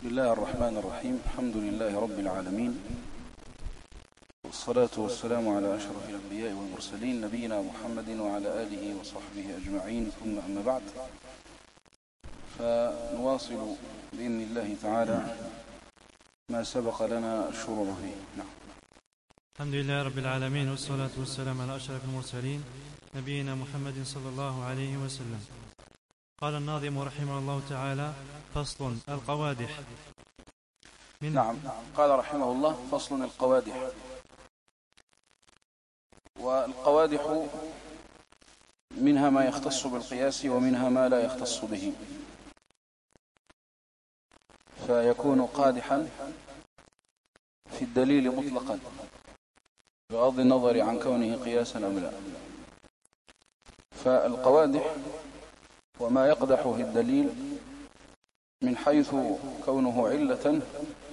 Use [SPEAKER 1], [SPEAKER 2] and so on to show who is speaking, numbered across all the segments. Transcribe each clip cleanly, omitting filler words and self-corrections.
[SPEAKER 1] بسم الله الرحمن الرحيم. الحمد لله رب العالمين، والصلاة والسلام على أشرف الأنبياء والمرسلين نبينا محمد وعلى آله وصحبه أجمعين، ثم أما بعد، فنواصل بإذن الله تعالى ما سبق لنا الشروع فيه. نعم.
[SPEAKER 2] الحمد لله رب العالمين، والصلاة والسلام على أشرف المرسلين نبينا محمد صلى الله عليه وسلم. قال الناظم رحمه الله تعالى: فصل القوادح.
[SPEAKER 1] نعم، قال رحمه الله: فصل القوادح. والقوادح منها ما يختص بالقياس ومنها ما لا يختص به، فيكون قادحا في الدليل مطلقا بغض النظر عن كونه قياسا أم لا. فالقوادح وما يقدح في الدليل من حيث كونه علة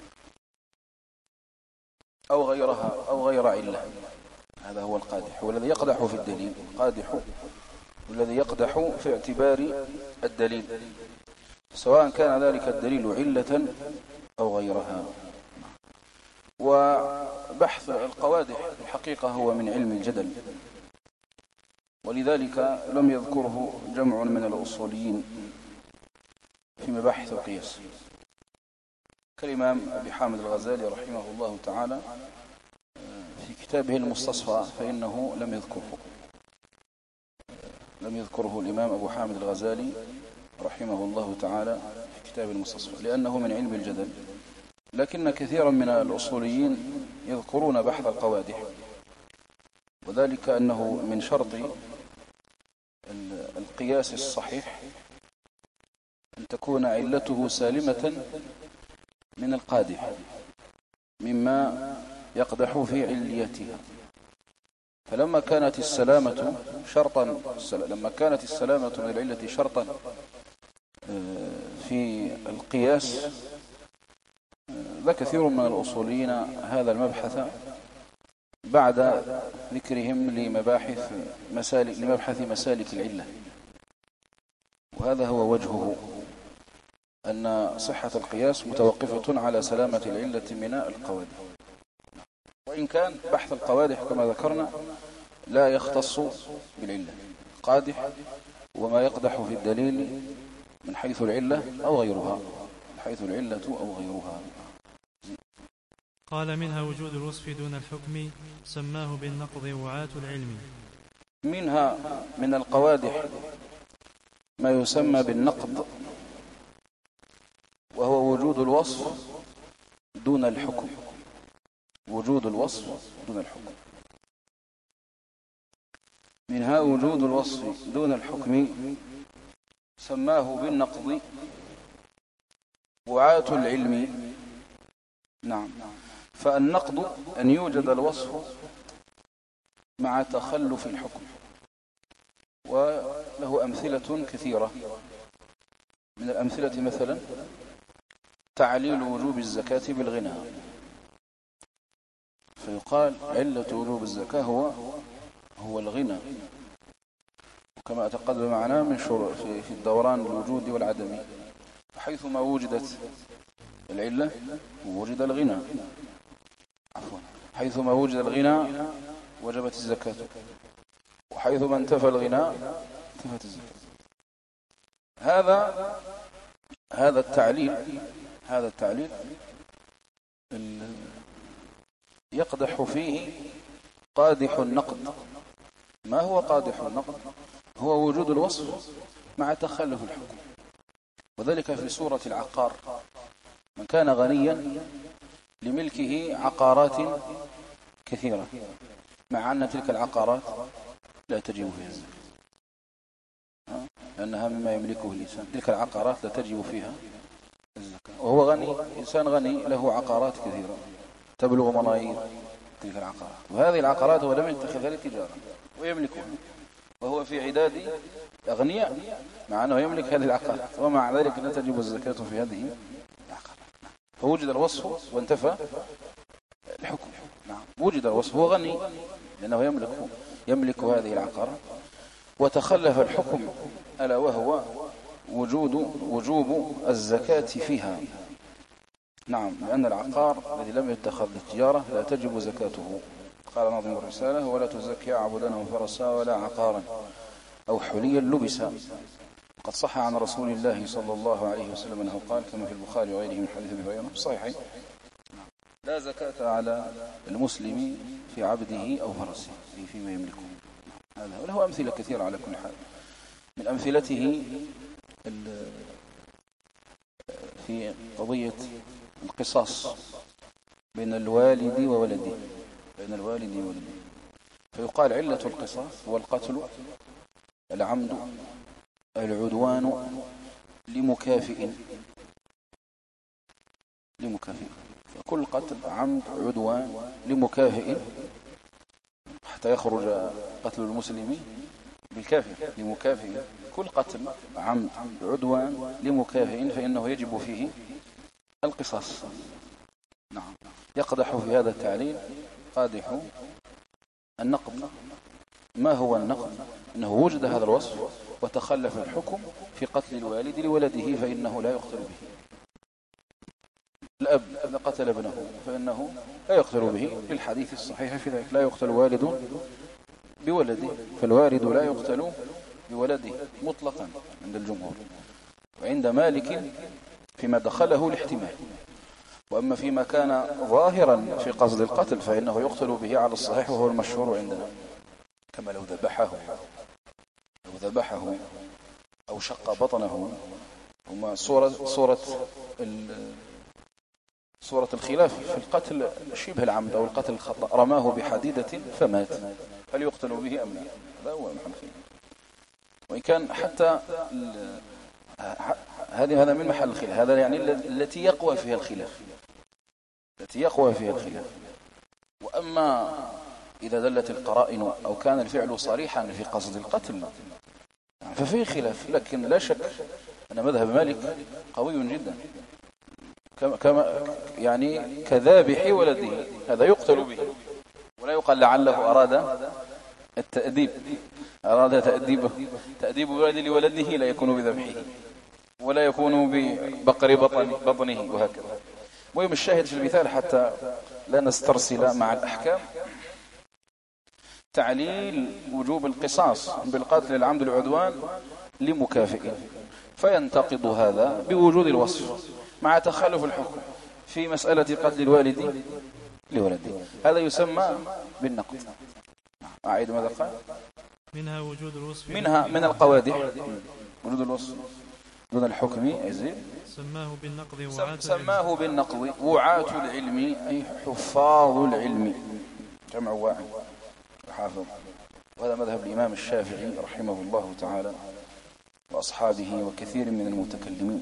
[SPEAKER 1] أو غيرها أو غير علة، هذا هو القادح، والذي يقدح في الدليل. قادح والذي يقدح في اعتبار الدليل، سواء كان ذلك الدليل علة أو غيرها. وبحث القوادح الحقيقة هو من علم الجدل، ولذلك لم يذكره جمع من الأصوليين في مباحث القياس كالإمام أبي حامد الغزالي رحمه الله تعالى في كتابه المستصفى، فإنه لم يذكره الإمام أبو حامد الغزالي رحمه الله تعالى في كتاب المستصفى، لأنه من علم الجدل. لكن كثيرا من الأصوليين يذكرون بحث القوادح، وذلك أنه من شرط القياس الصحيح أن تكون علته سالمة من القادح مما يقدح في عليتها. فلما كانت السلامة من العلة شرطا في القياس، ذا كثير من الأصوليين هذا المبحث بعد ذكرهم لمبحث مسالك العلة، وهذا هو وجهه، أن صحة القياس متوقفة على سلامة العلة من القوادح، وإن كان بحث القوادح كما ذكرنا لا يختص بالعلة. قادح وما يقدح في الدليل من حيث العلة أو غيرها،
[SPEAKER 2] قال: منها وجود الوصف دون الحكم، سماه بالنقض وعاة العلم.
[SPEAKER 1] منها من القوادح ما يسمى بالنقض، وهو وجود الوصف دون الحكم. منها وجود الوصف دون الحكم، سماه بالنقض وعاة العلم. نعم. فالنقض أن يوجد الوصف مع تخلف الحكم، وله أمثلة كثيرة. من الأمثلة مثلا تعليل وجوب الزكاة بالغنى، فيقال علة وجوب الزكاة هو الغنى، وكما تقدم معنا من شروع في الدوران الوجود والعدمي، فحيثما وجدت العلة وجد الغنى، حيثما وجد الغنى وجبت الزكاة، وحيثما انتفى الغنى انتفت الزكاة. هذا التعليل يقدح فيه قادح النقد. ما هو قادح النقد؟ هو وجود الوصف مع تخلف الحكم، وذلك في سورة العقار: من كان غنيا لملكه عقارات كثيرة، مع أن تلك العقارات لا تجب فيها الزكاة، لأنها مما يملكه الإنسان. تلك العقارات لا تجب فيها الزكاة، وهو غني، إنسان غني له عقارات كثيرة تبلغ ملايين تلك العقارات، وهذه العقارات هو لم يتخذها للتجارة ويملكها، وهو في عداد أغنياء، مع أنه يملك هذه العقارات، ومع ذلك لا تجب الزكاة في هذه العقارات. فوجد الوصف وانتفى الحكم. نعم، وجد الوصف، هو غني لأنه يملك هذه العقارات، وتخلف الحكم ألا وهو وجوب الزكاة فيها. نعم، لأن العقار الذي لم يتخذ للتجارة لا تجب زكاته. قال ناظم الرسالة: ولا تزكي عبدا فرسا ولا عقارا أو حليا لبسا. قد صح عن رسول الله صلى الله عليه وسلم أنه قال كما في البخاري وغيره من حديث أبي هريرة الصحيحين: لا زكاة على المسلم في عبده أو فرسه، أي فيما يملكه. هذا وله أمثلة كثيرة على كل حال. من أمثلته في قضية القصاص بين الوالد وولده، فيقال علة القصاص هو القتل، العمد، العدوان لمكافئ. فكل قتل عمد عدوان لمكافئ حتى يخرج قتل المسلم بالكافر لمكافئ. كل قتل عمد عدوان لمكافئ فإنه يجب فيه القصاص. نعم. يقدح في هذا التعليل قادح النقد. ما هو النقد؟ أنه وجد هذا الوصف وتخلف الحكم في قتل الوالد لولده فإنه لا يقتل به. الأب إذا قتل ابنه فإنه لا يقتل به، للحديث الصحيح في ذلك: لا يقتل والد بولده. فالوالد لا يقتل بولده مطلقا عند الجمهور، وعند مالك فيما دخله الاحتمال. وأما فيما كان ظاهرا في قصد القتل فإنه يقتل به على الصحيح وهو المشهور عندنا، كما لو ذبحه أو شق بطنه. وما صورة الخلاف في القتل شبه العمد أو القتل الخطأ: رماه بحديدة فمات، هل يقتل به أم لا؟ هذا هو محل خلاف. وإن كان حتى هذا من محل الخلاف، هذا يعني التي يقوى فيها الخلاف. وأما إذا دلت القرائن أو كان الفعل صريحا في قصد القتل ففيه خلاف، لكن لا شك أن مذهب مالك قوي جدا، كما يعني كذابح ولده، هذا يقتل به ولا يقال لعله أراد التأديب، أراد تأديب ولد لولده، لا يكون بذبحه ولا يكون ببقر بطنه وهكذا. مهم الشاهد في المثال حتى لا نسترسل مع الأحكام: تعليل وجوب القصاص بالقتل العمد العدوان لمكافئ، فينتقض هذا بوجود الوصف مع تخلف الحكم في مسألة قتل الوالد لولده. هذا يسمى بالنقض. أعيد ماذا قال؟
[SPEAKER 2] منها وجود الوصف،
[SPEAKER 1] منها من القوادح وجود الوصف دون الحكم. أزيد. سماه بالنقض وعاة العلم، أي حفاظ العلم، جمع واعي وحافظ. وهذا مذهب الإمام الشافعي رحمه الله تعالى وأصحابه وكثير من المتكلمين،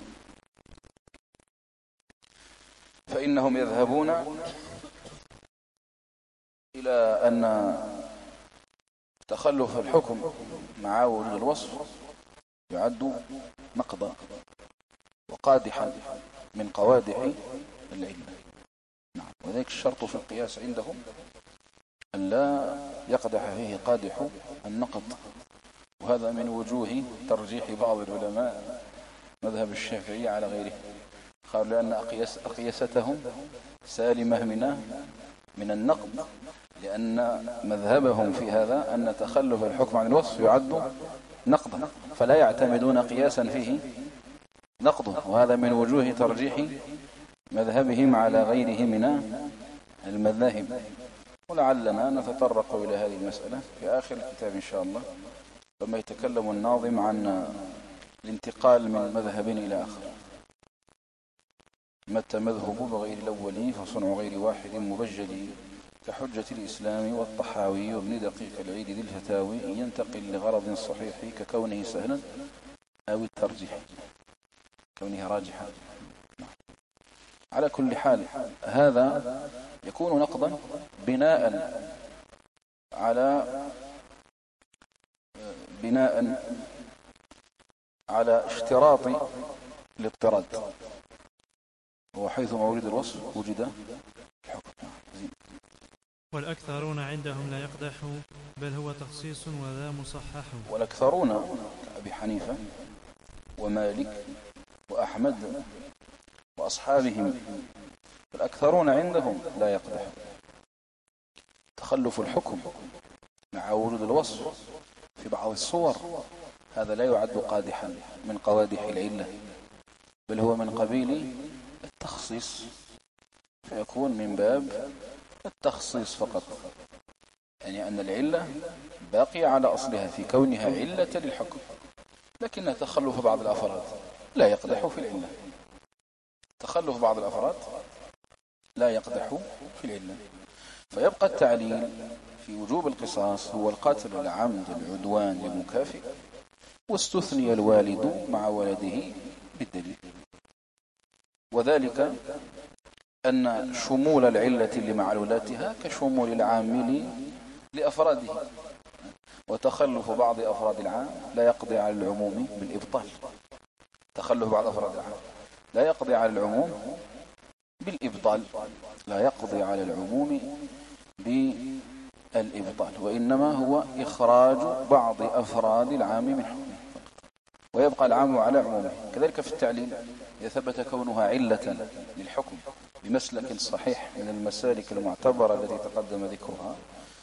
[SPEAKER 1] فإنهم يذهبون إلى أن تخلف الحكم مع وجود الوصف يعد نقضا وقادحا من قوادح العلم. نعم. وذلك الشرط في القياس عندهم أن لا يقدح فيه قادح النقض. وهذا من وجوه ترجيح بعض العلماء مذهب الشافعي على غيره. قالوا لأن أقيستهم سالمة من النقض، لأن مذهبهم في هذا أن تخلف الحكم عن الوصف يعد نقضا، فلا يعتمدون قياسا فيه نقضه. وهذا من وجوه ترجيح مذهبهم على غيره من المذاهب. ولعلنا نتطرق إلى هذه المسألة في آخر الكتاب إن شاء الله، لما يتكلم الناظم عن الانتقال من مذهب إلى آخر. متى مذهب بغير الأولي فصنع غير واحد مبجل، كحجة الإسلام والطحاوي وابن دقيق العيد ذي الفتاوي، ينتقل لغرض صحيح ككونه سهلا أو الترجيح كونه راجحا. على كل حال هذا يكون نقضا بناء على اشتراط الاضطراد، وحيث مورد الوصف وجد الحكم.
[SPEAKER 2] والأكثرون عندهم لا يقدح بل هو تخصيص وذا مصحح.
[SPEAKER 1] والأكثرون أبي حنيفة ومالك وأحمد وأصحابهم. الأكثرون عندهم لا يقدح. تخلف الحكم مع وجود الوصف في بعض الصور هذا لا يعد قادحا من قوادح العلة، بل هو من قبيل التخصيص، فيكون من باب التخصيص فقط، يعني أن العلة باقية على أصلها في كونها علة للحكم، لكن تخلف بعض الأفراد لا يقدح في العلة. تخلف بعض الأفراد لا يقدح في العلة. فيبقى التعليل في وجوب القصاص هو القتل العمد العدوان لمكافئ، واستثني الوالد مع ولده بالدليل، وذلك أن شمول العلة لمعلولاتها كشمول العامل لأفراده، وتخلف بعض أفراد العام لا يقضي على العموم بالإبطال. تخلف بعض أفراد العام لا يقضي على العموم بالإبطال، لا يقضي على العموم بالإبطال، وإنما هو إخراج بعض أفراد العام من حكمه ويبقى العام على عمومه. كذلك في التعليل إذا ثبت كونها علة للحكم بمسلك صحيح من المسالك المعتبرة التي تقدم ذكرها،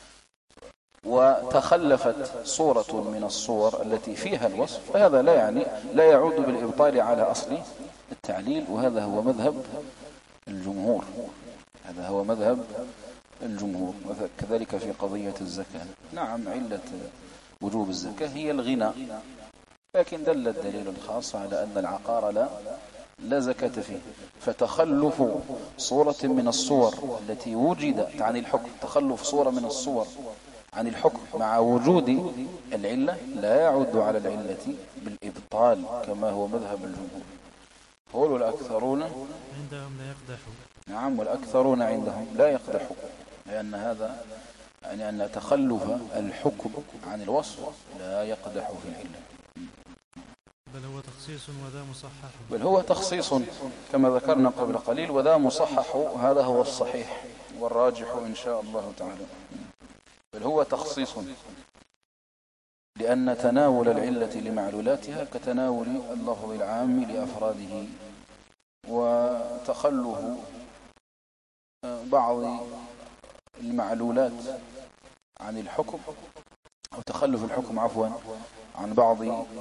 [SPEAKER 1] وتخلفت صورة من الصور التي فيها الوصف، فهذا لا يعود بالإبطال على أصل التعليل، وهذا هو مذهب الجمهور. هذا هو مذهب الجمهور. كذلك في قضية الزكاة، نعم علة وجوب الزكاة هي الغنى، لكن دل الدليل الخاص على أن العقار لا زكاة فيه، فتخلف صورة من الصور التي وجدت عن الحكم، تخلف صورة من الصور عن الحكم مع وجود العلة لا يعود على العلة بالإبطال كما هو مذهب الجمهور. هو الأكثرون
[SPEAKER 2] عندهم لا يقدحوا.
[SPEAKER 1] نعم، والأكثرون عندهم لا يقدحوا، لأن هذا يعني أن تخلف الحكم عن الوصف لا يقدح في العلة،
[SPEAKER 2] بل هو تخصيص وذا مصحح.
[SPEAKER 1] بل هو تخصيص كما ذكرنا قبل قليل، وذا مصحح، هذا هو الصحيح والراجح إن شاء الله تعالى. بل هو تخصيص، لأن تناول العلة لمعلولاتها كتناول اللفظ العام لأفراده، وتخلف بعض المعلولات عن الحكم، أو تخلف الحكم عفوا عن بعض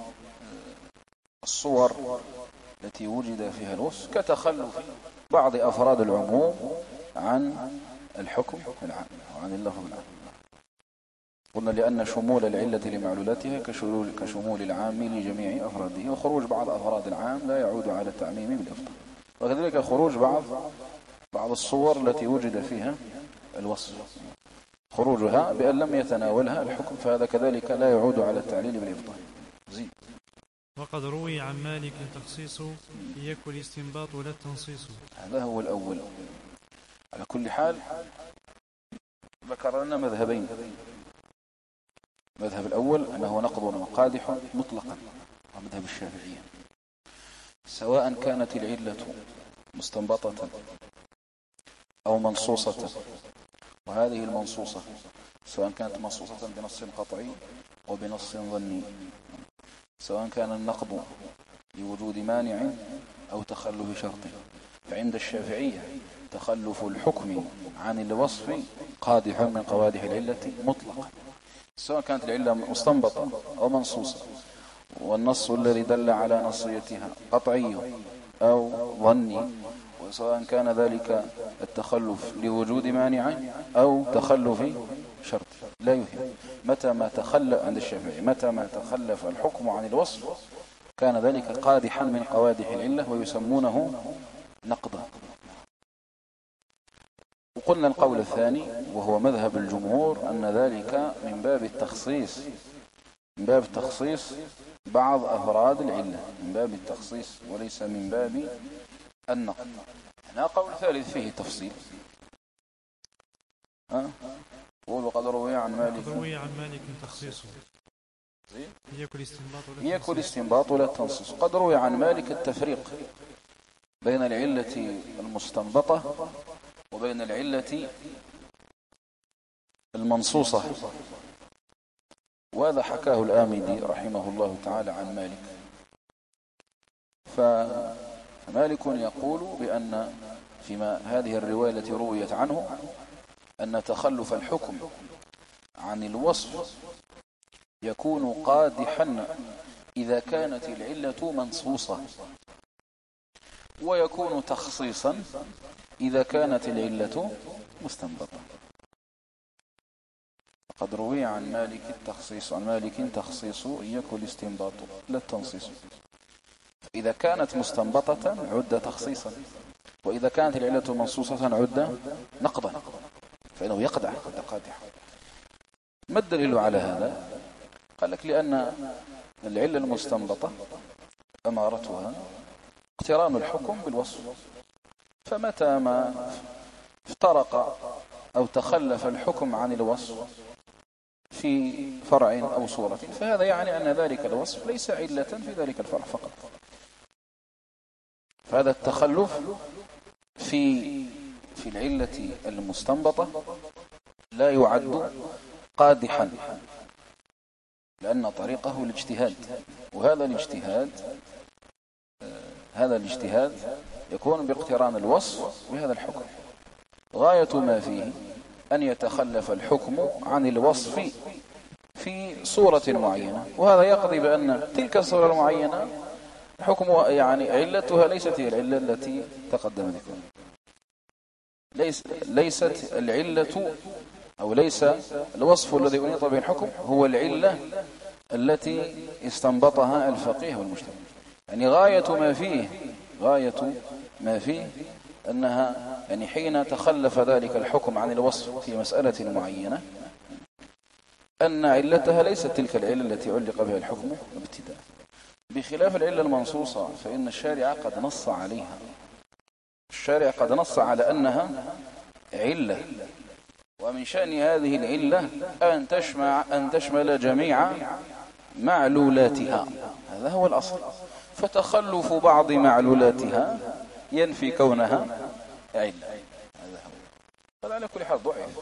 [SPEAKER 1] الصور التي وجد فيها الوصف كتخلف بعض أفراد العموم عن الحكم العام وعن اللفظ العام. قلنا لأن شمول العلة لمعلولاتها كشمول العام لجميع أفراده، وخروج بعض أفراد العام لا يعود على التعميم بالإفضال، وكذلك خروج بعض الصور التي وجد فيها الوصف، خروجها بأن لم يتناولها الحكم، فهذا كذلك لا يعود على التعليل بالإفضال. زين.
[SPEAKER 2] وقد روي عن مالك تخصيص يكن الاستنباط ولا التنصيص.
[SPEAKER 1] هذا هو الأول. على كل حال ذكر لنا مذهبين. المذهب الأول أنه نقض وقادح مطلقا، ومذهب الشافعية، سواء كانت العلة مستنبطة أو منصوصة، وهذه المنصوصة سواء كانت منصوصة بنص قطعي وبنص ظني، سواء كان النقض لوجود مانع أو تخلف شرط. فعند الشافعية تخلف الحكم عن الوصف قادح من قوادح العلة مطلقا، سواء كانت العلة مستنبطة أو منصوصة، والنص الذي دل على نصيتها قطعي أو ظني، وسواء كان ذلك التخلف لوجود مانع أو تخلف شرط لا يهم. متى ما تخلف عند الشافعي، متى ما تخلف الحكم عن الوصف كان ذلك قادحا من قوادح العلة ويسمونه نقضا. وقلنا القول الثاني وهو مذهب الجمهور أن ذلك من باب التخصيص، من باب تخصيص بعض أفراد العلة، من باب التخصيص وليس من باب النقض. هنا قول ثالث فيه تفصيل. وقد روي عن مالك
[SPEAKER 2] تخصيصه
[SPEAKER 1] يكن الاستنباط ولا التنصيص. قد روي عن مالك التفريق بين العلة المستنبطة وبين العلة المنصوصة، وهذا حكاه الآمدي رحمه الله تعالى عن مالك. مالك يقول بأن فيما هذه الرواية التي رويت عنه أن تخلف الحكم عن الوصف يكون قادحا إذا كانت العلة منصوصة، ويكون تخصيصا إذا كانت العلة مستنبطة. قد روي عن مالك التخصيص، عن مالك تخصيص يكون الاستنباط لا التنصيص. إذا كانت مستنبطة عد تخصيصا، وإذا كانت العلة منصوصة عد نقضا، فإنه يقدح قادح. ما الدليل على هذا؟ قال لك لأن العلة المستنبطة أمارتها اقتران الحكم بالوصف، فمتى ما افترق أو تخلف الحكم عن الوصف في فرع أو صورة، فهذا يعني أن ذلك الوصف ليس علة في ذلك الفرع فقط. فهذا التخلف في العلة المستنبطة لا يعد قادحا، لأن طريقه الاجتهاد، وهذا الاجتهاد يكون باقتران الوصف بهذا الحكم. غاية ما فيه أن يتخلف الحكم عن الوصف في صورة معينة، وهذا يقضي بأن تلك الصورة المعينة حكم يعني علتها ليست هي العلة التي تقدم ذكرها. ليست العلة أو ليس الوصف الذي أنيط به الحكم هو العلة التي استنبطها الفقيه والمجتهد. يعني غاية ما فيه أنها يعني حين تخلف ذلك الحكم عن الوصف في مسألة معينة أن علتها ليست تلك العلة التي علق بها الحكم ابتداء، بخلاف العلة المنصوصة فإن الشارع قد نص عليها. الشارع قد نص على أنها علة، ومن شأن هذه العلة أن تشمل جميع معلولاتها، هذا هو الأصل. فتخلف بعض معلولاتها ينفي كونها علة، هذا هو. فعلى كل حال ضعيف،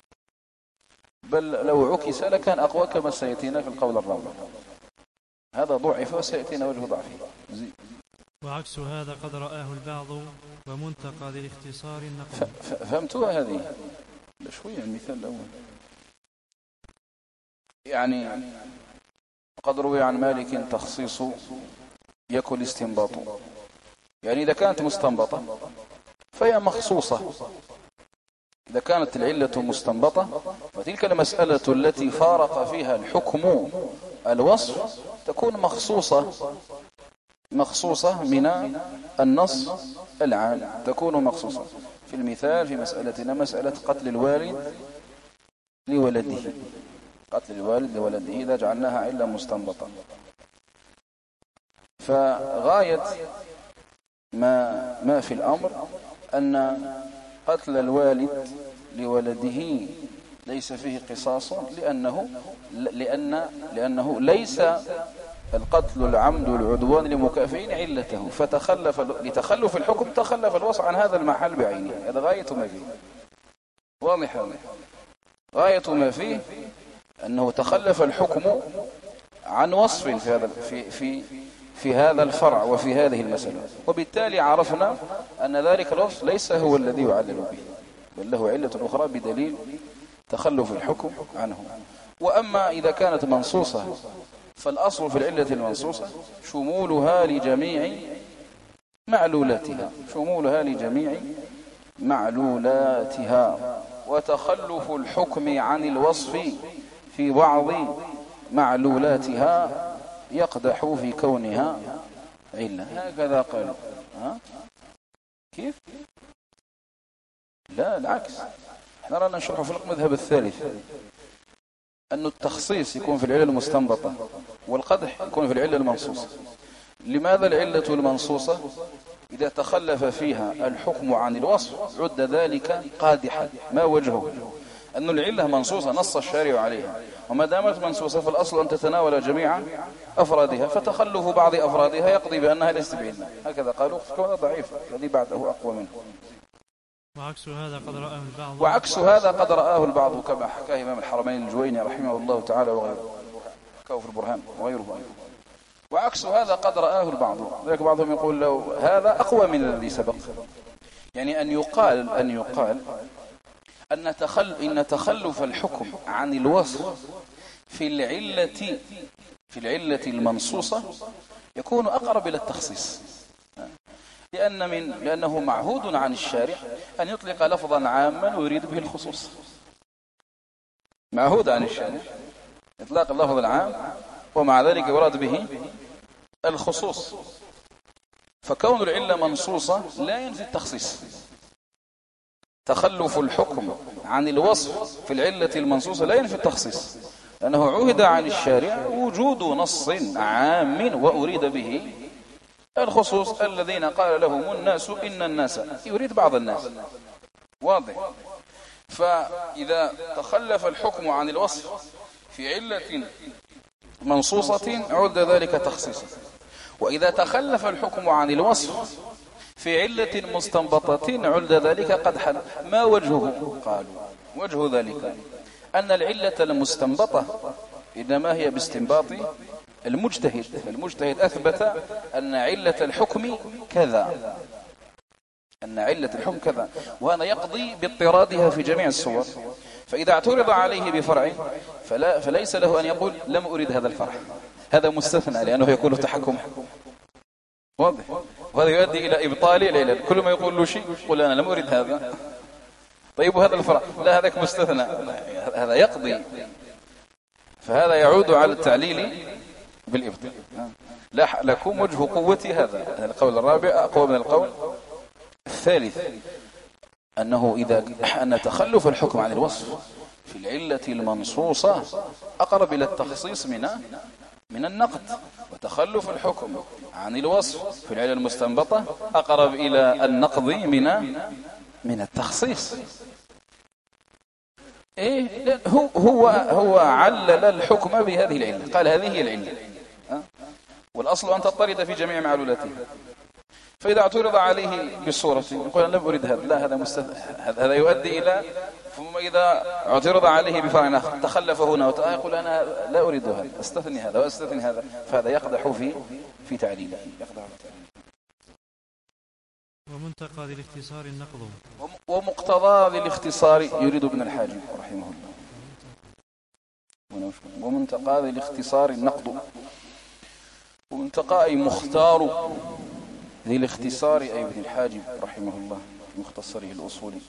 [SPEAKER 1] بل لو عكس لكان أقوى كما سيأتينا في القول الرابع. هذا ضعف وسيأتينا وجه ضعفه.
[SPEAKER 2] وعكس هذا قد رآه البعض ومنتقى للاختصار النقل.
[SPEAKER 1] فهمتوها هذه شوية؟ المثال الأول يعني قد روي عن مالك تخصيص يكون استنباط، يعني إذا كانت مستنبطة فهي مخصوصة. إذا كانت العلة مستنبطة وتلك المسألة التي فارق فيها الحكم الوصف تكون مخصوصة من النص العام، تكون مخصوصة. في المثال في مسألتنا مسألة قتل الوالد لولده، قتل الوالد لولده إذا جعلناها علة مستنبطة، فغاية ما في الأمر أن قتل الوالد لولده ليس فيه قصاص، لأنه ليس القتل العمد والعدوان لمكافئين علته، لتخلف الحكم تخلف الوصف عن هذا المحل بعينه. هذا غاية ما فيه، واضح. غاية ما فيه أنه تخلف الحكم عن وصف في هذا الفرع وفي هذه المسألة، وبالتالي عرفنا أن ذلك الوصف ليس هو الذي يعلل به، بل له علة أخرى بدليل تخلف الحكم عنه. وأما إذا كانت منصوصة فالأصل في العلة المنصوصة شمولها لجميع معلولاتها، وتخلف الحكم عن الوصف في بعض معلولاتها يقدح في كونها علة. هكذا قالوا. كيف؟ لا، العكس. نرى نشرح في المذهب الثالث أن التخصيص يكون في العلة المستنبطة والقدح يكون في العلة المنصوصة. لماذا العلة المنصوصة إذا تخلف فيها الحكم عن الوصف عد ذلك قادحا؟ ما وجهه؟ أن العلة منصوصة نص الشارع عليها، وما دامت منصوصة فالأصل أن تتناول جميع أفرادها، فتخلف بعض أفرادها يقضي بأنها ليست بعلة. هكذا قالوا، فكون ضعيف الذي بعده أقوى منه. وعكس هذا قد رآه البعض كما حكاه إمام الحرمين الجويني رحمه الله تعالى وغيره، حكاه في البرهان وغيره. وعكس هذا قد رآه البعض، ذلك بعضهم يقول له هذا أقوى من الذي سبق، يعني أن يقال إن تخلف الحكم عن الوصف في العلة المنصوصة يكون أقرب إلى التخصيص، لأنه معهود عن الشارع أن يطلق لفظا عاما ويريد به الخصوص. معهود عن الشارع إطلاق اللفظ العام ومع ذلك يراد به الخصوص، فكون العلة منصوصة لا ينفي التخصيص. تخلف الحكم عن الوصف في العلة المنصوصة لا ينفي التخصيص، لأنه عهد عن الشارع وجود نص عام وأريد به الخصوص. الذين قال لهم الناس إن الناس، يريد بعض الناس، واضح. فإذا تخلف الحكم عن الوصف في علة منصوصة عد ذلك تخصيصا، وإذا تخلف الحكم عن الوصف في علة مستنبطة عد ذلك قدحا. ما وجهه؟ قالوا وجه ذلك أن العلة المستنبطة إنما هي باستنباط المجتهد أثبت أن علة الحكم كذا، وهذا يقضي باضطرادها في جميع الصور. فإذا اعترض عليه بفرع فليس له أن يقول لم أريد هذا الفرع، هذا مستثنى لأنه يكون تحكم، واضح. وهذا يؤدي إلى إبطال العلل. كل ما يقول له شيء يقول أنا لم أريد هذا، طيب وهذا الفرع لا، هذاك مستثنى، هذا يقضي. فهذا يعود على التعليل بالإبطال. لا لكم وجه قوة هذا القول الرابع أقوى من القول الثالث، أن تخلف الحكم عن الوصف في العلة المنصوصة أقرب إلى التخصيص من النقد، وتخلف الحكم عن الوصف في العلة المستنبطة أقرب إلى النقض من التخصيص. إيه هو علل الحكم بهذه العلة، قال هذه هي العلة، والأصل أن تضطرد في جميع معلولاتها. فإذا اعترض عليه بالصورة يقول أنا لم أريد هذا، لا هذا هذا يؤدي إلى. ثم إذا اعترض عليه بفرع آخر تخلف هنا يقول أنا لا أريد هذا، أستثني هذا وأستثني هذا، فهذا يقدح في تعليله.
[SPEAKER 2] ومنتقى للاختصار النقض،
[SPEAKER 1] ومقتضى للاختصار يريد ابن الحاجب رحمه الله. ومنتقى للاختصار النقض، ومنتقى أي مختار للاختصار أي ابن الحاجب رحمه الله في مختصره الأصولي.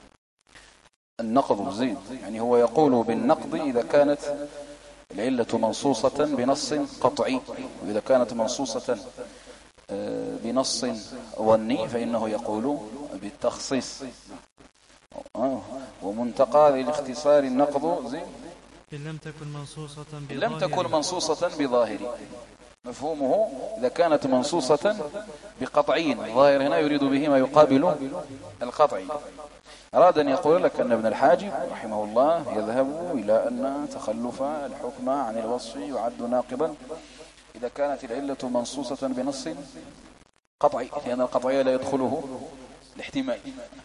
[SPEAKER 1] النقض زيد، يعني هو يقول بالنقض إذا كانت العلة منصوصة بنص قطعي، وإذا كانت منصوصة بنص ظني فإنه يقول بالتخصيص. ومنتقى للاختصار النقض زيد
[SPEAKER 2] إن لم
[SPEAKER 1] تكن منصوصة بظاهر. مفهومه إذا كانت منصوصة بقطعي، ظاهر هنا يريد به ما يقابل القطعي. أراد أن يقول لك أن ابن الحاجب رحمه الله يذهب إلى أن تخلف الحكم عن الوصف يعد ناقضا إذا كانت العلة منصوصة بنص قطعي، لأن القطعي لا يدخله الاحتمال،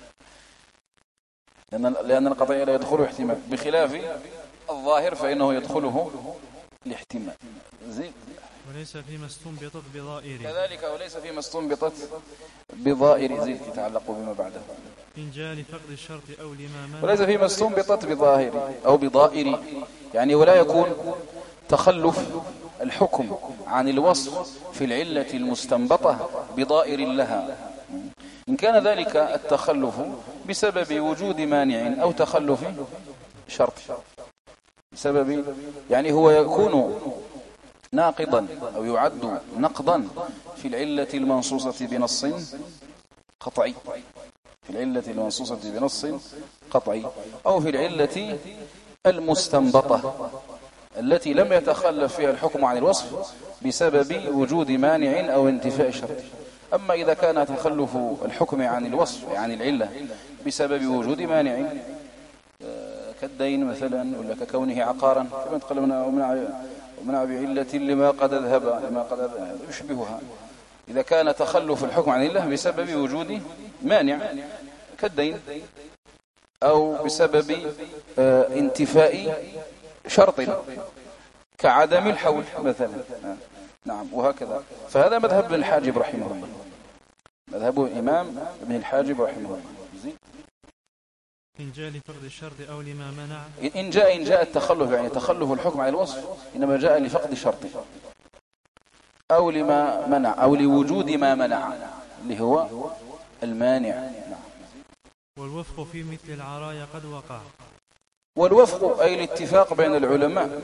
[SPEAKER 1] لأن القطعي لا يدخله احتمال، بخلاف الظاهر فإنه يدخله الاحتمال.
[SPEAKER 2] وليس فيما استنبطت بظائر،
[SPEAKER 1] كذلك وليس فيما استنبطت بظائر زيد يتعلق بما بعده.
[SPEAKER 2] إن جاء لفقد الشرط أو لما منع،
[SPEAKER 1] وليس فيما استنبطت بظاهر أو بظائر، يعني ولا يكون تخلف الحكم عن الوصف في العلة المستنبطة بظائر لها. إن كان ذلك التخلف بسبب وجود مانع أو تخلف شرط، بسبب يعني هو يكون ناقضا أو يعد نقضا في العلة المنصوصة بنص قطعي، في العلة المنصوصة بنص قطعي، أو في العلة المستنبطة التي لم يتخلف فيها الحكم عن الوصف بسبب وجود مانع أو انتفاء شرط. أما إذا كان تخلف الحكم عن الوصف عن العلة بسبب وجود مانع كالدين مثلا، ولا ككونه عقارا كما تقلنا ومنع بعلة لما قد أذهب يشبهها. إذا كان تخلف الحكم عن الله بسبب وجود مانع كالدين أو بسبب انتفاء شرط كعدم الحول مثلا، نعم وهكذا. فهذا مذهب ابن الحاجب رحمه الله، مذهب الإمام ابن الحاجب رحمه الله.
[SPEAKER 2] إن جاء لفقد الشرط أو لما منع،
[SPEAKER 1] إن جاء التخلف، يعني تخلف الحكم على الوصف إنما جاء لفقد شرط أو لما منع أو لوجود ما منع اللي هو المانع.
[SPEAKER 2] والوفق في مثل العرايا قد وقع.
[SPEAKER 1] والوفق أي الاتفاق بين العلماء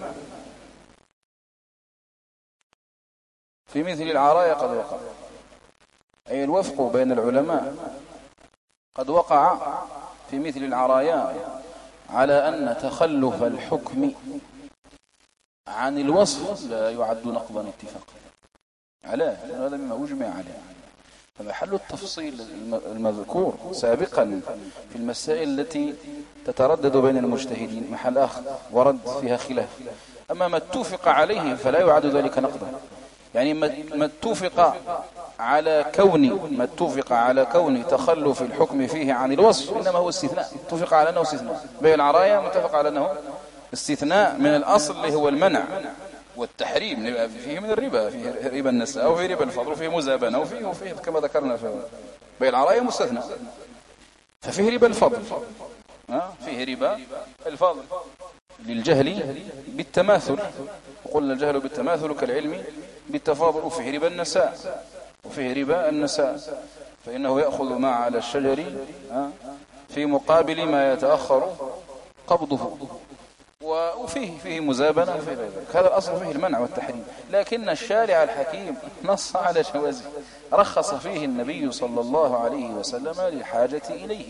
[SPEAKER 1] في مثل العرايا قد وقع، أي الوفق بين العلماء قد وقع في مثل العرايا على أن تخلف الحكم عن الوصف لا يعد نقضا اتفاقا. علاه؟ لأن هذا مما أجمع عليه. فمحل التفصيل المذكور سابقا في المسائل التي تتردد بين المجتهدين محل آخر ورد فيها خلاف. أما ما اتفق عليه فلا يعد ذلك نقضا، يعني ما اتفق على كون تخلف الحكم فيه عن الوصف إنما هو استثناء، اتفق على أنه استثناء. بين العرايا متفق على أنه استثناء من الأصل اللي هو المنع والتحريم، فيه من الربا، فيه ربا النساء وفيه ربا الفضل وفيه مزابنة وفيه كما ذكرنا في بين العرايا مستثنى. ففيه ربا الفضل، فيه ربا الفضل للجهل بالتماثل، وقلنا الجهل بالتماثل كالعلم بالتفاضل. وفيه ربا النساء، فإنه يأخذ ما على الشجر في مقابل ما يتأخر قبضه، وفيه مزابنة وفيه غير ذلك. هذا الأصل فيه المنع والتحريم، لكن الشارع الحكيم نص على جوازه، رخص فيه النبي صلى الله عليه وسلم للحاجة إليه.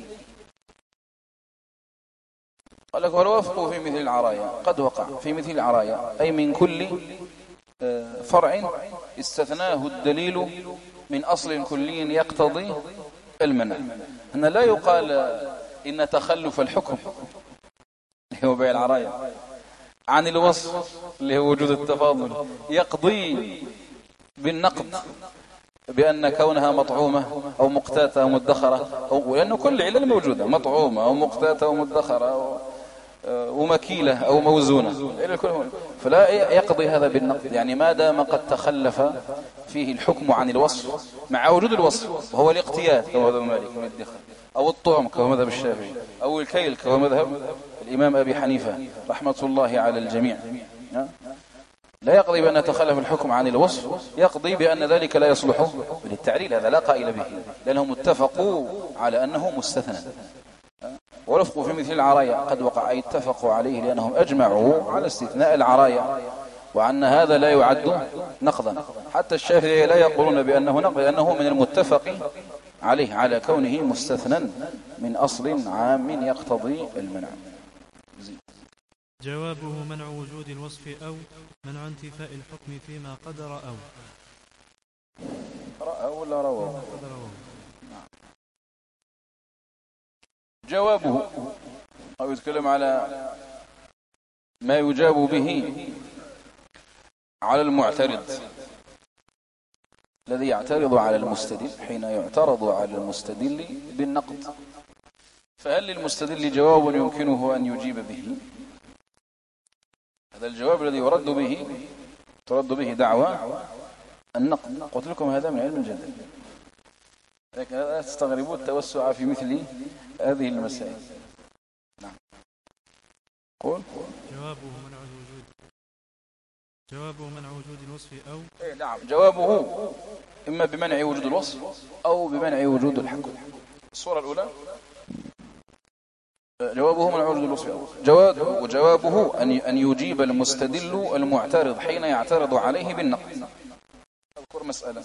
[SPEAKER 1] قال لك والوفق في مثل العرايا قد وقع. في مثل العرايا أي من كل فرع استثناه الدليل من أصل كلي يقتضي المنع. هنا لا يقال إن تخلف الحكم اللي هو بيع العرايا عن الوصف اللي هو وجود التفاضل يقضي بالنقض بأن كونها مطعومة أو مقتاتة أو مدخرة، لأنه كل علل موجودة، مطعومة أو مقتاتة أو مدخرة ومكيلة أو موزونة، فلا يقضي هذا بالنقض. يعني ما دام قد تخلف فيه الحكم عن الوصف مع وجود الوصف، وهو الاقتيات كما مذهب مالك من الدخل، أو الطعم كما مذهب الشافعي، أو الكيل كما مذهب الإمام أبي حنيفة رحمة الله على الجميع، لا يقضي بأن تخلف الحكم عن الوصف، يقضي بأن ذلك لا يصلح للتعليل. هذا لا قائل به، لأنهم اتفقوا على أنه مستثنى. ورفقوا في مثل العرايا قد وقع، أي اتفقوا عليه لأنهم أجمعوا على استثناء العرايا وأن هذا لا يعد نقضا. حتى الشافعي لا يقولون بأنه نقض، لأنه من المتفق عليه على كونه مستثنى من أصل عام يقتضي المنع.
[SPEAKER 2] جوابه منع وجود الوصف أو منع انتفاء الحكم فيما قد رأوا.
[SPEAKER 1] رأوا ولا رووا؟ جوابه أو يتكلم على ما يجاب به على المعترض الذي يعترض على المستدل حين يعترض على المستدل بالنقد. فهل للمستدل جواب يمكنه أن يجيب به؟ هذا الجواب الذي ترد به دعوى النقد. قلت لكم هذا من علم الجدل، لكن لا تستغربوا التوسع في مثل هذه المسائل. نعم. قول.
[SPEAKER 2] جوابه منع وجود الوصف أو
[SPEAKER 1] نعم، جوابه إما بمنع وجود الوصف أو بمنع وجود الحكم. الصورة الأولى جوابه منع وجود الوصف أو وجوابه أن يجيب المستدل المعترض حين يعترض عليه بالنقد. أذكر مسألة.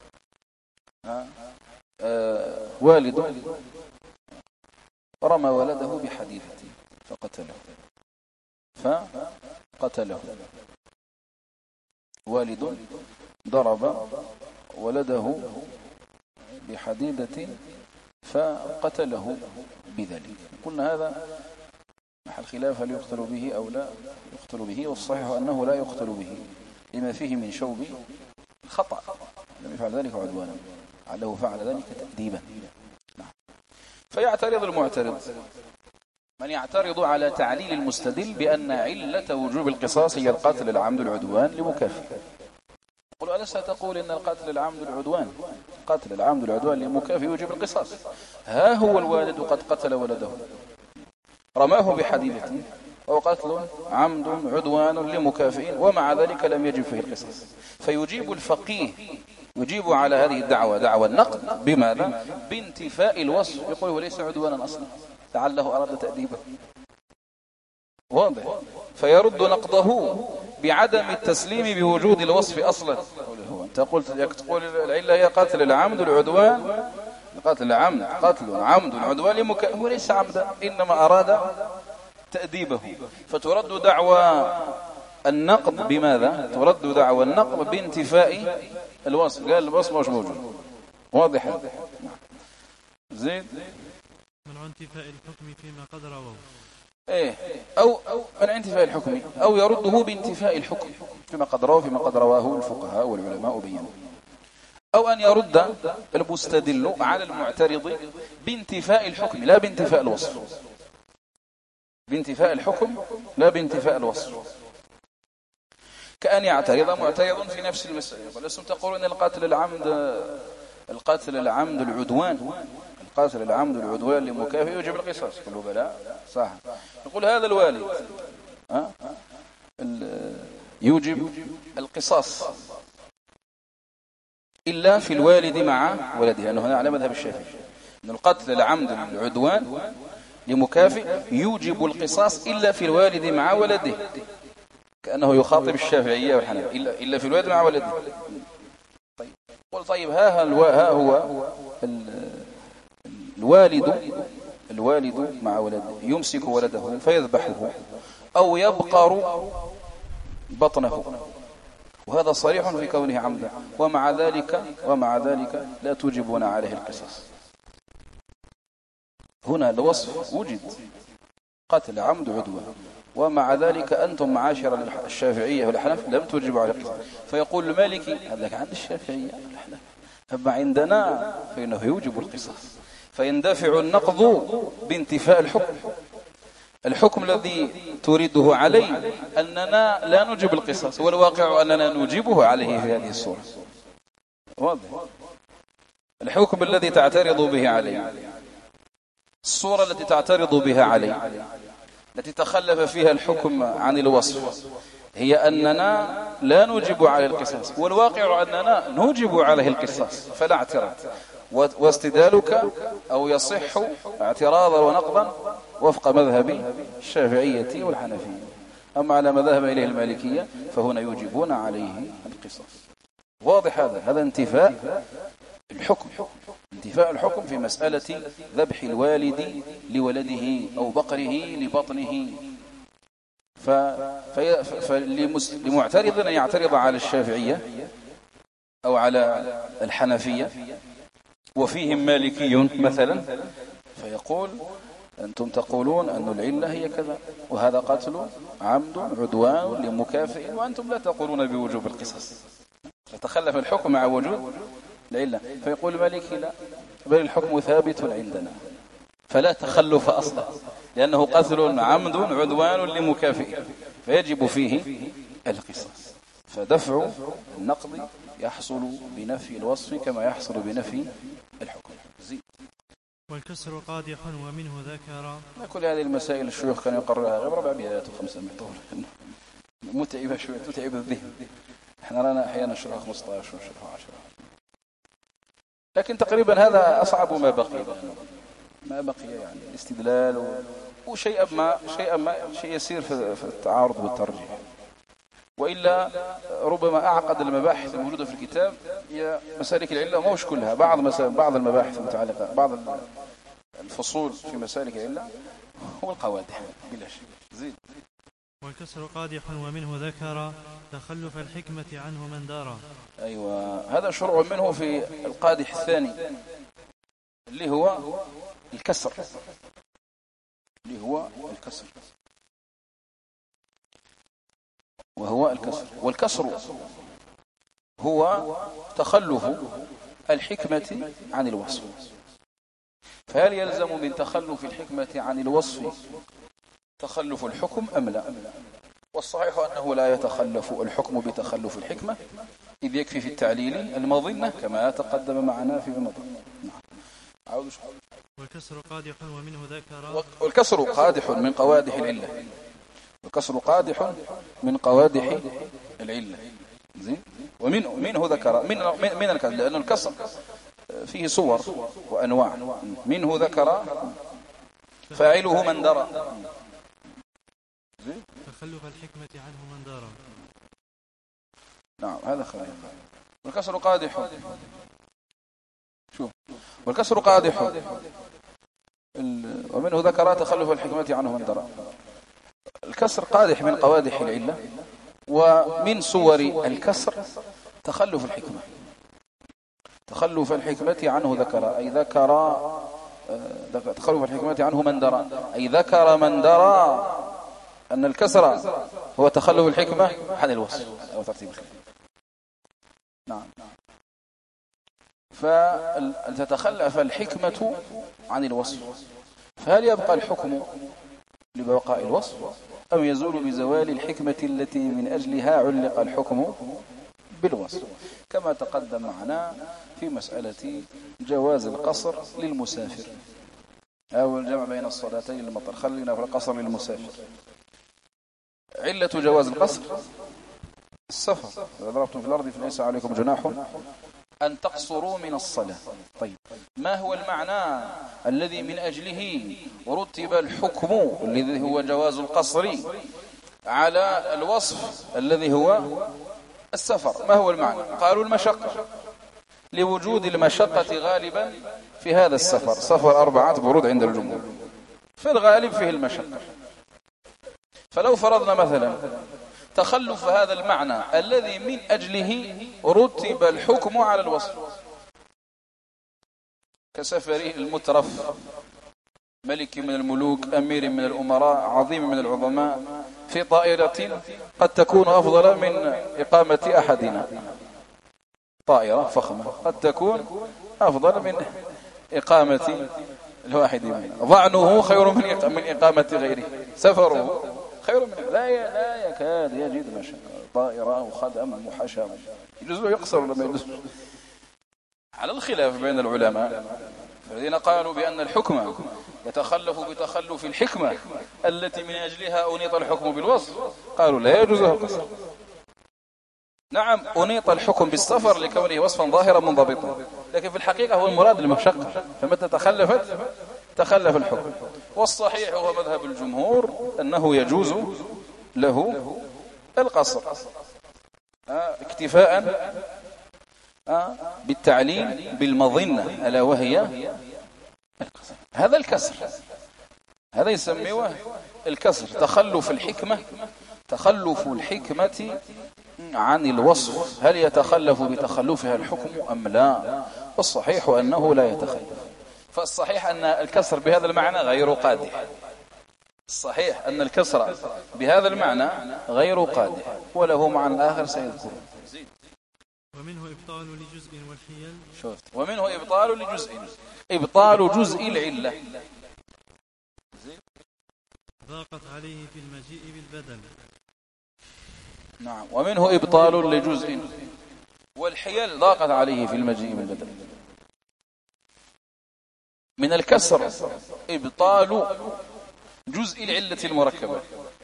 [SPEAKER 1] والد رمى ولده بحديدة فقتله. والد ضرب ولده بحديدة فقتله بذلك. قلنا هذا محل خلاف هل يقتل به أو لا يقتل به، والصحيح أنه لا يقتل به لما فيه من شوب الخطأ، لم يفعل ذلك عدوانا، علّه فعل ذلك تأديبا. نعم. فيعترض المعترض من يعترض على تعليل المستدل بأن علة وجوب القصاص هي القتل العمد العدوان لمكافئ. يقول ستقول إن القتل العمد العدوان، قتل العمد العدوان لمكافئ يوجب القصاص. ها هو الوالد قد قتل ولده، رماه بحديدة، أو قتل عمد عدوان لمكافئ، ومع ذلك لم يجب فيه القصاص. فيجيب الفقيه، يجيب على هذه الدعوة، دعوى النقد، بماذا؟ بانتفاء الوصف. يقول وليس عدوانا أصلا، لعله أراد تأديبه. واضح؟ فيرد نقضه بعدم التسليم بوجود الوصف أصلا. أنت تقول العلة هي قتل العمد العدوان، قتل العمد، قتل عمد العدوان لمكافئ، هو ليس عمدا، إنما أراد تأديبه. فترد دعوى النقض بماذا؟ ترد دعوى النقض بانتفاء الوصف. قال الوصف مش موجود. واضح؟ زين.
[SPEAKER 2] من انتفاء الحكم فيما قد رواه.
[SPEAKER 1] ايه، او من انتفاء الحكم، او يرده بانتفاء الحكم فيما قد رواه الفقهاء والعلماء بينوا. او ان يرد المستدل على المعترض بانتفاء الحكم لا بانتفاء الوصف، بانتفاء الحكم لا بانتفاء الوصف. كأن يعترض معترض في نفس المسألة، ولستم تقولون القتل العمد العدوان، القاتل العمد العدوان لمكافئ يوجب القصاص. قالوا بلى، صح. نقول هذا الوالد يوجب القصاص إلا في الوالد مع ولده، لأنه هنا على مذهب الشافعي أن القتل العمد العدوان لمكافئ يوجب القصاص إلا في الوالد مع ولده، كأنه يخاطب الشافعية والحنابلة، إلا في الوالد مع ولده. طيب قل طيب ها هو الوالد مع ولده يمسك ولده فيذبحه أو يبقر بطنه، وهذا صريح في كونه عمدا، ومع ذلك لا توجبون عليه القصاص. هنا الوصف وجد، قتل عمد عدوان، ومع ذلك أنتم معاشر الشافعية والحنف لم توجبوا على القصاص. فيقول المالكي هذا عند الشافعية والحنف، أما عندنا فإنه يوجب القصاص. فيندفع النقض بانتفاء الحكم الذي تريده عليه أننا لا نجب القصاص، والواقع أننا نجيبه عليه في هذه الصورة. واضح؟ الحكم الذي تعترض به عليه، الصورة التي تعترض بها عليه، التي تخلف فيها الحكم عن الوصف، هي أننا لا نجب عليه القصاص، والواقع أننا نجب عليه القصاص، فلا اعتراض. واستدلالك أو يصح اعتراضا ونقضا وفق مذهب الشافعية والحنفية. أما على مذهب إليه المالكية فهنا يوجبون عليه القصاص. واضح؟ هذا انتفاء الحكم في مسألة ذبح الوالد لولده أو بقره لبطنه. فلمعترض أن يعترض على الشافعية أو على الحنفية وفيهم مالكي مثلا، فيقول أنتم تقولون أن العلة هي كذا، وهذا قتل عمد عدوان لمكافئ، وأنتم لا تقولون بوجوب القصاص، فتخلف الحكم مع وجود العلة. فيقول المالكي لا، بل الحكم ثابت عندنا، فلا تخلف أصلا، لأنه قتل عمد عدوان لمكافئ فيجب فيه القصاص. فدفع النقض يحصل بنفي الوصف كما يحصل بنفي الحكم.
[SPEAKER 2] والكسر قادح ومنه ذكر.
[SPEAKER 1] كل هذه المسائل الشيوخ كانوا يقررها غير 400 و500 طول، متعبة شوية، تتعب الذهن. احنا رانا احيانا نشرح 15 ونشرح 10، لكن تقريبا هذا أصعب ما بقي يعني الاستدلال وشيء يسير في التعارض والترجيح. وإلا ربما أعقد المباحث الموجودة في الكتاب هي مسالك العلة، مش كلها، بعض المباحث المتعلقة، بعض الفصول في مسالك العلة هو القوادح بلا شك. زيد.
[SPEAKER 2] والكسر قادح ومنه ذكر تخلف الحكمة عنه من دار.
[SPEAKER 1] أيوة، هذا شرع منه في القادح الثاني اللي هو الكسر، وهو الكسر. والكسر هو تخلف الحكمة عن الوصف. فهل يلزم من تخلف الحكمة عن الوصف تخلف الحكم أم لا؟ والصحيح أنه لا يتخلف الحكم بتخلف الحكمة، إذ يكفي في التعليل المظنة كما تقدم معنا في المضى.
[SPEAKER 2] والكسر قادح ومنه ذكر.
[SPEAKER 1] والكسر قادح من قوادح العلة. والكسر قادح من قوادح العلة. زين. ومنه ذكر من الكسر، لأن الكسر فيه صور وأنواع. منه ذكر فاعله من درى.
[SPEAKER 2] تخلف الحكمة عنه من درى.
[SPEAKER 1] نعم هذا خير. والكسر قادح. شوف والكسر قادح ومنه ذكر تخلف الحكمة عنه من درى. الكسر قادح من قوادح العلة، ومن صور الكسر تخلف الحكمة. تخلف الحكمة عنه ذكر، أي ذكر تخلف الحكمة عنه من درى، أي ذكر من درى أن الكسر هو تخلف الحكمة عن الوصف أو ترتيب الكلمة. نعم. فتتخلف الحكمة عن الوصف، فهل يبقى الحكم لبقاء الوصف أم يزول بزوال الحكمة التي من أجلها علق الحكم بالوصف، كما تقدم معنا في مسألة جواز القصر للمسافر أو الجمع بين الصلاتين للمطر. خلينا في القصر للمسافر. علة جواز القصر السفر. إذا ضربتم في الأرض فليس عليكم جناح أن تقصروا من الصلاة. طيب ما هو المعنى الذي من أجله رتب الحكم الذي هو جواز القصر على الوصف الذي هو السفر؟ ما هو المعنى؟ قالوا المشقة، لوجود المشقة غالبا في هذا السفر. سفر 4 برود عند الجمهور، في الغالب فيه المشقة. فلو فرضنا مثلا تخلف هذا المعنى الذي من أجله رتب الحكم على الوصف، كسفره المترف، ملك من الملوك، أمير من الأمراء، عظيم من العظماء، في طائرة قد تكون أفضل من إقامة أحدنا. طائرة فخمة قد تكون أفضل من إقامة الواحد منا. ظعنه خير من إقامة غيره. سفره خير من لا يكاد يجد مشقة. طائرة وخدم وحشم يجوز يقصر ولا يجوز؟ على الخلاف بين العلماء، فالذين قالوا بأن الحكم يتخلف بتخلف الحكمة التي من أجلها أنيط الحكم بالوصف، قالوا لا يجوز القصر. نعم أنيط الحكم بالسفر لكونه وصفا ظاهرا منضبطا، لكن في الحقيقة هو المراد المشقة، فمتى تخلف الحكم. والصحيح هو مذهب الجمهور أنه يجوز له القصر اكتفاء بالتعليل بالمظنة، ألا وهي القصر. هذا الكسر، هذا يسميه الكسر، تخلف الحكمة عن الوصف. هل يتخلف بتخلفها الحكم أم لا؟ والصحيح أنه لا يتخلف. فالصحيح أن الكسر بهذا المعنى غير قادح. الصحيح أن الكسر بهذا المعنى غير قادح، وله معنى آخر سيذكره.
[SPEAKER 2] ومنه إبطال لجزء والحيل.
[SPEAKER 1] شفت؟ ومنه إبطال جزء العلة.
[SPEAKER 2] ضاقت عليه في المجيء بالبدل.
[SPEAKER 1] نعم. ومنه إبطال لجزء والحيل ضاقت عليه في المجيء بالبدل. من الكسر إبطال جزء العلة المركبة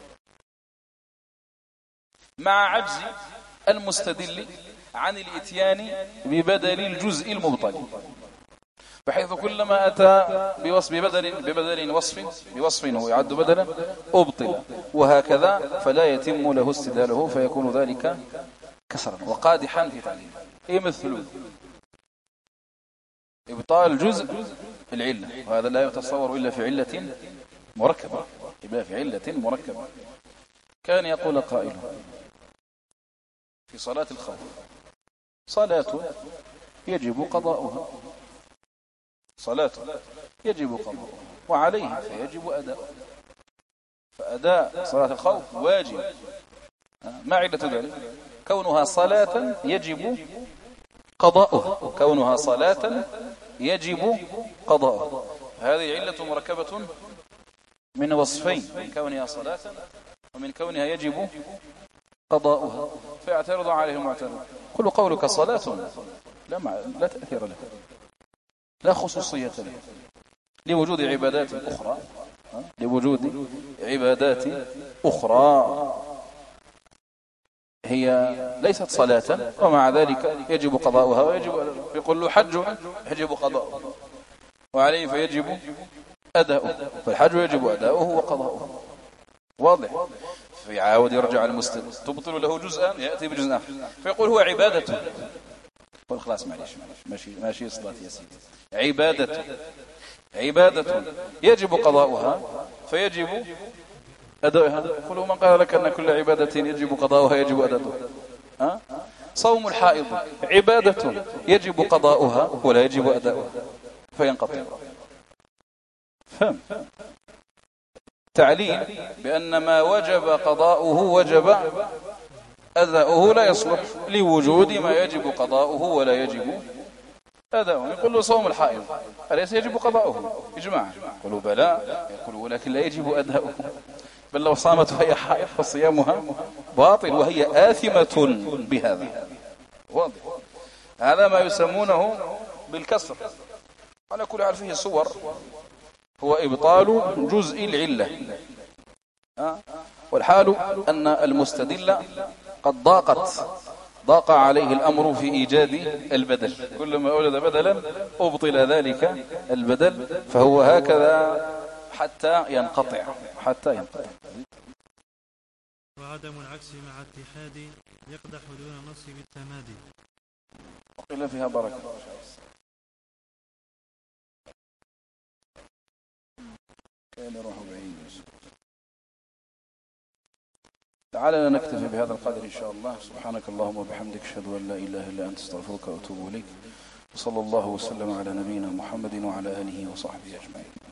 [SPEAKER 1] مع عجز المستدل عن الاتيان ببدل الجزء المبطل، بحيث كلما أتى ببدل بوصف ويعد بدلا أبطل، وهكذا فلا يتم له استدلاله، فيكون ذلك كسرا وقادحا في تعليمه. مثل إبطال جزء العلة، وهذا لا يتصور إلا في علة مركبة. كان يقول قائل في صلاة الخوف: صلاة يجب قضاؤها، وعليه فيجب أداؤها، فأداء صلاة الخوف واجب. ما علة ذلك؟ كونها صلاة يجب قضاؤها، هذه علة مركبة من وصفين: من كونها صلاة ومن كونها يجب قضاؤها فيعترض عليه المعترض كل قولك صلاة لا تأثير له، لا خصوصية له، لوجود عبادات أخرى، لوجود عبادات أخرى هي ليست صلاة ومع ذلك يجب قضاؤها ويجب يقول له حج يجب قضاؤه وعليه فيجب أداؤه، فالحج يجب أداؤه وقضاؤه واضح. فيعاود يرجع المسلم تبطل له جزءا يأتي بجزء آخر فيقول هو عبادة، قل خلاص معليش ماشي صلاة يا سيدي، عبادة يجب قضاؤها فيجب أداؤها. قل من قال لك أن كل عبادة يجب قضاؤها يجب أداؤها؟ صوم الحائض عبادة يجب قضاؤها ولا يجب أداؤها فينقطع. فهم تعليل بأن ما وجب قضاؤه وجب أداؤه لا يصلح لوجود ما يجب قضاؤه ولا يجب أداؤه. يقول له صوم الحائض أليس يجب قضاؤه إجماعا؟ يقول بلى، يقول ولكن لا يجب أداؤه، بل لو صامت وهي حائض فصيامها باطل وهي آثمة بهذا. واضح. هذا ما يسمونه بالكسر. على كل حال فيه صور، هو إبطال جزء العلة، والحال أن المستدل قد ضاق عليه الأمر في إيجاد البدل، كلما أوجد بدلا أبطل ذلك البدل، فهو هكذا حتى ينقطع.
[SPEAKER 2] وعدم العكس مع اتحاد يقدح دون النص بالتمادي.
[SPEAKER 1] وقيل فيها بركة. كان يروح بعيد. تعالى نكتفي بهذا القدر إن شاء الله. سبحانك اللهم وبحمدك أشهد أن لا إله إلا أنت استغفرك وأتوب إليك. وصلى الله وسلم على نبينا محمد وعلى آله وصحبه أجمعين.